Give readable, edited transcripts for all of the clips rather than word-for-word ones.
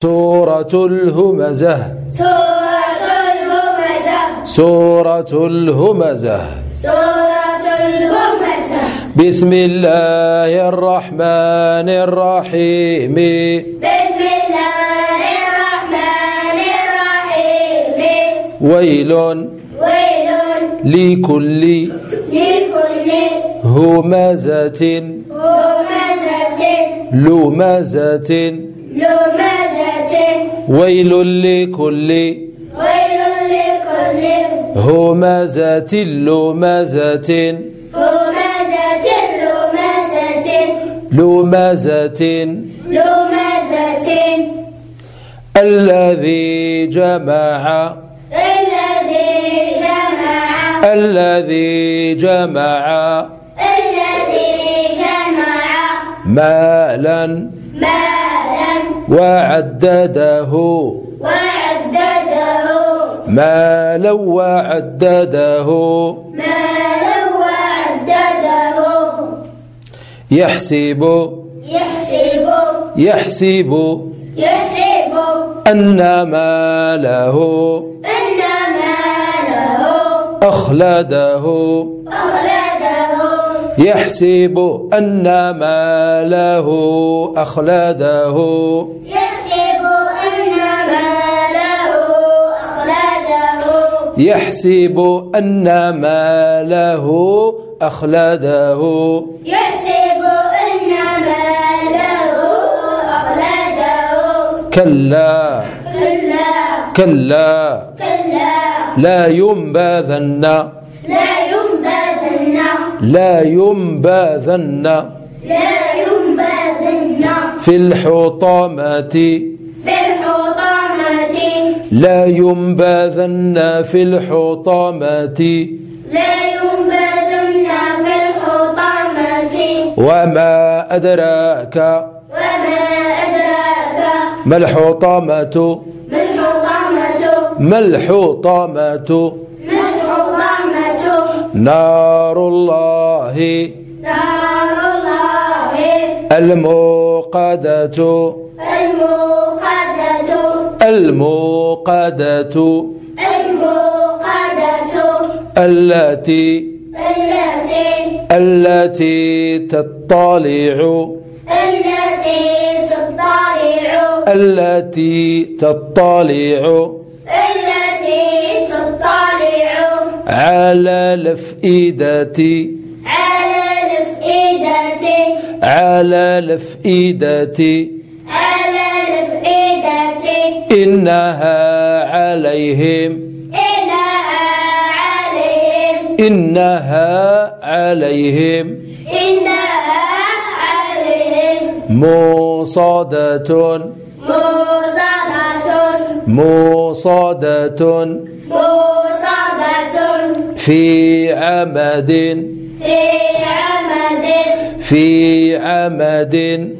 سورة الهمزة. سورة الهمزة. سورة الهمزة. سورة الهمزة. بسم الله الرحمن الرحيم. بسم الله الرحمن الرحيم. ويل ويل لكل همزة همزة لمزة. لمزة. ويل لكل همزة لمزة. همزة لمزة. لمزة. الذي جمع الذي جمع مالا وعدده. مالا وعدده. يحسب أن ماله أخلده. يحسب أن ماله أخلده. يحسب أن ماله أخلده. كلا كلا لا ينبذن. لا ينبذن في الحطمة. لا ينبذن في الحطمة. وما أدراك ما الحطمة. ما الحطمة. نار الله الموقدة. الموقدة. التي تطلع. التي تطلع على الأفئدة. على الأفئدة. إنها عليهم. إنها عليهم موصدة. موصدة في عمد. في عمد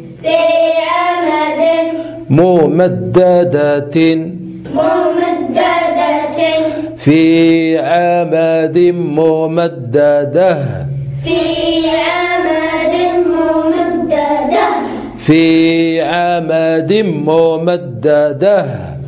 ممددة. في عمد ممددة. في عمد ممددة.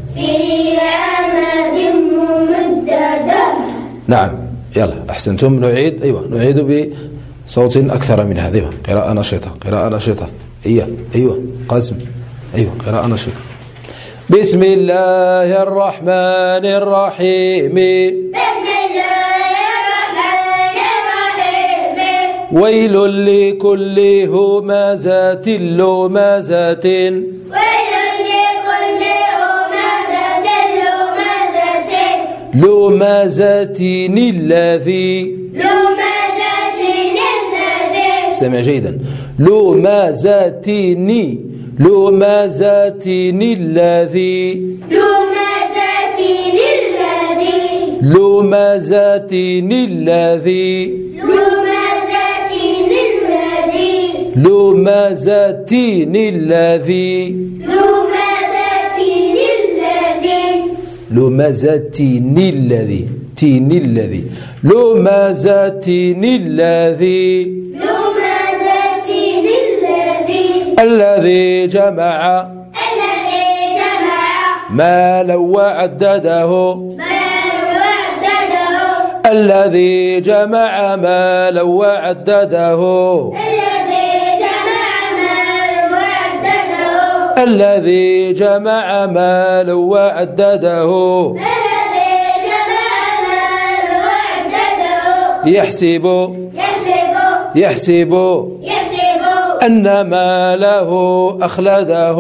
نعم يلا أحسنتم. نعيد. أيوة نعيد بصوت أكثر من هذا. قراءة نشطة. قراءة نشطة. أيوة قاسم. أيوة قراءة نشطة. بسم الله الرحمن الرحيم. بسم الله الرحمن الرحيم. ويل لكل همزة لمزة. ويل لكل همزة لمزة. لمزة الذي. استمع جيدا. لمزة لمزة الذي. لمزة الذي. لمزة الذي. لمزة الذي. تين الذي. لمزة الذي. الذي جمع مالا وعدده مالا وعدده الذي جمع مالا وعدده الذي جمع مالا وعدده يحسب أن ماله أخلده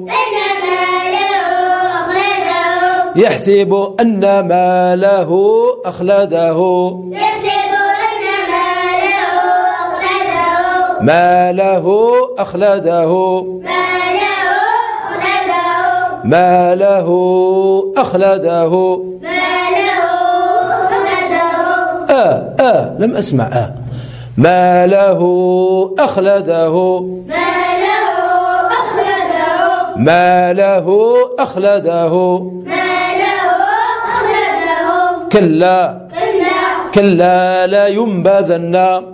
يحسب أن ماله أخلده ماله أخلده ماله أخلده لم أسمع ماله أخلده ماله أخلده كلا كلا لا ينبذن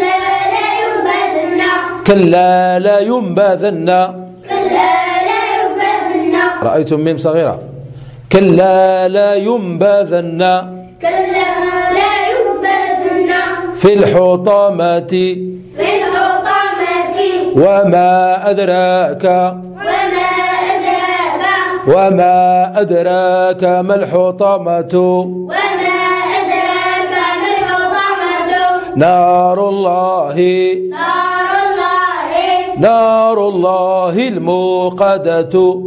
كلا لا ينبذن رأيتم ميم صغيرة كلا لا ينبذن في الحطمة وما أدراك وما أدراك ما الحطمة نار الله نار الله الموقدة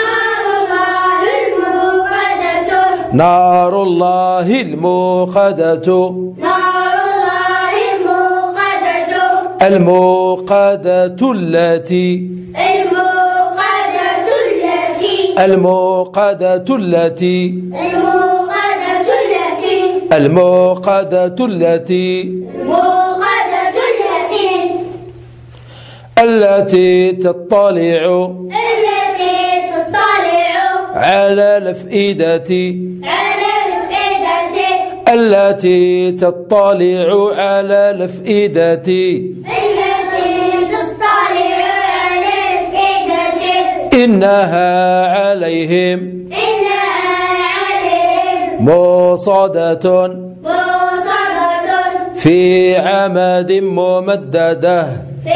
نار الله الموقدة الموقدة التي الموقدة التي الموقدة التي التي تطلع على الأفئدة التي تطلع على الأفئدة إنها عليهم موصدة في عمد ممددة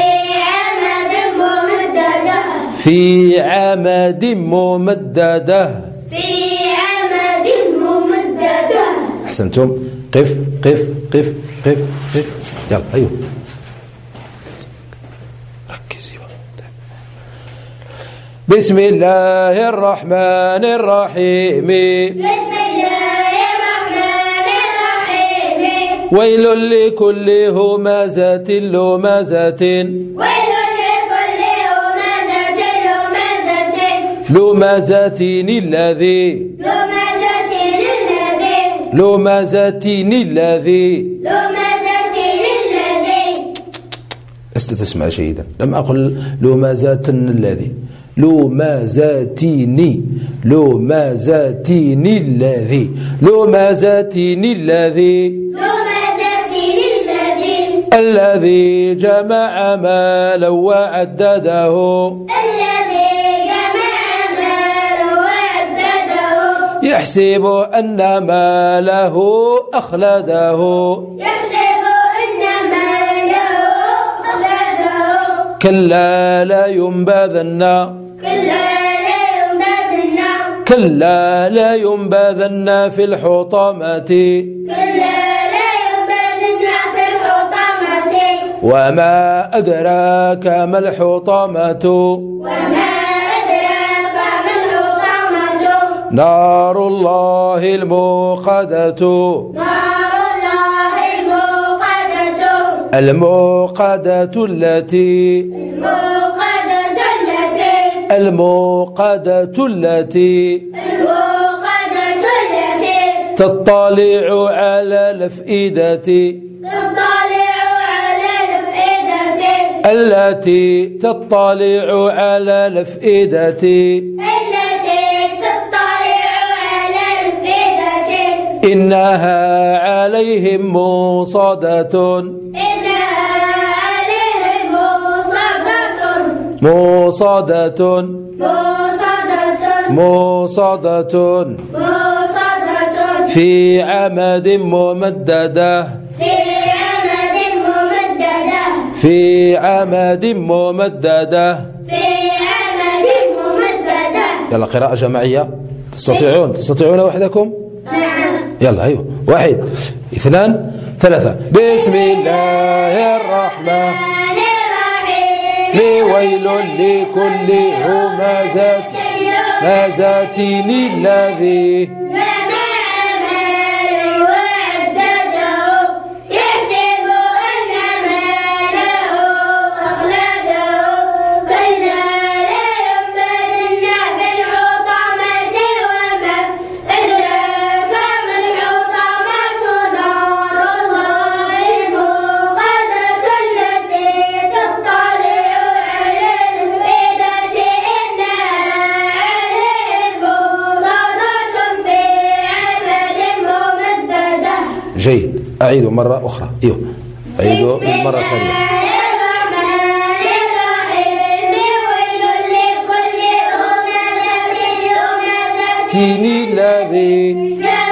في عمد ممددة أحسنتم قف قف قف قف قف يلا أيوه ركزي بسم الله الرحمن الرحيم بسم الله الرحمن الرحيم ويل لكل همزة لمزة ويل لكل همزة لمزة لمزة الذي لمزة الذي لست تسمع جيدا لم أقل لمزة الذي لمزتني لمزتني الذي لمزتني الذي الذي جمع مالا وعدده يحسب أن ماله أخلده كلا لا ينبذن كلا لا ينبذن في الحطمة وما أدراك ما الحطمة نار الله الموقدة الموقدة التي الموقدة التي تطلع على الأفئدة التي تطلع على الأفئدة إنها عليهم موصدة موصدة موصدة موصدة في عمد ممددة في عمد ممددة في عمد ممددة في عمد ممددة. يلا قراءة جماعية. تستطيعون وحدكم؟ نعم. يلا أيوه. 1 2 3. بسم الله الرحمن الرحيم. ويل لكل همزة الذي جمع مالا وعدده يحسب أن ماله أخلده كلا لا ينبذن في الحطمة وما أدراك ما الحطمة نار الله الموقدة التي تطلع على الأفئدة إنها عليهم موصدة في عمد ممددة. جيد. أعيدوا مرة أخرى. أيوه أعيدوا مرة ثانية. الرحمن الرحيم. ويل لكل همزة الذي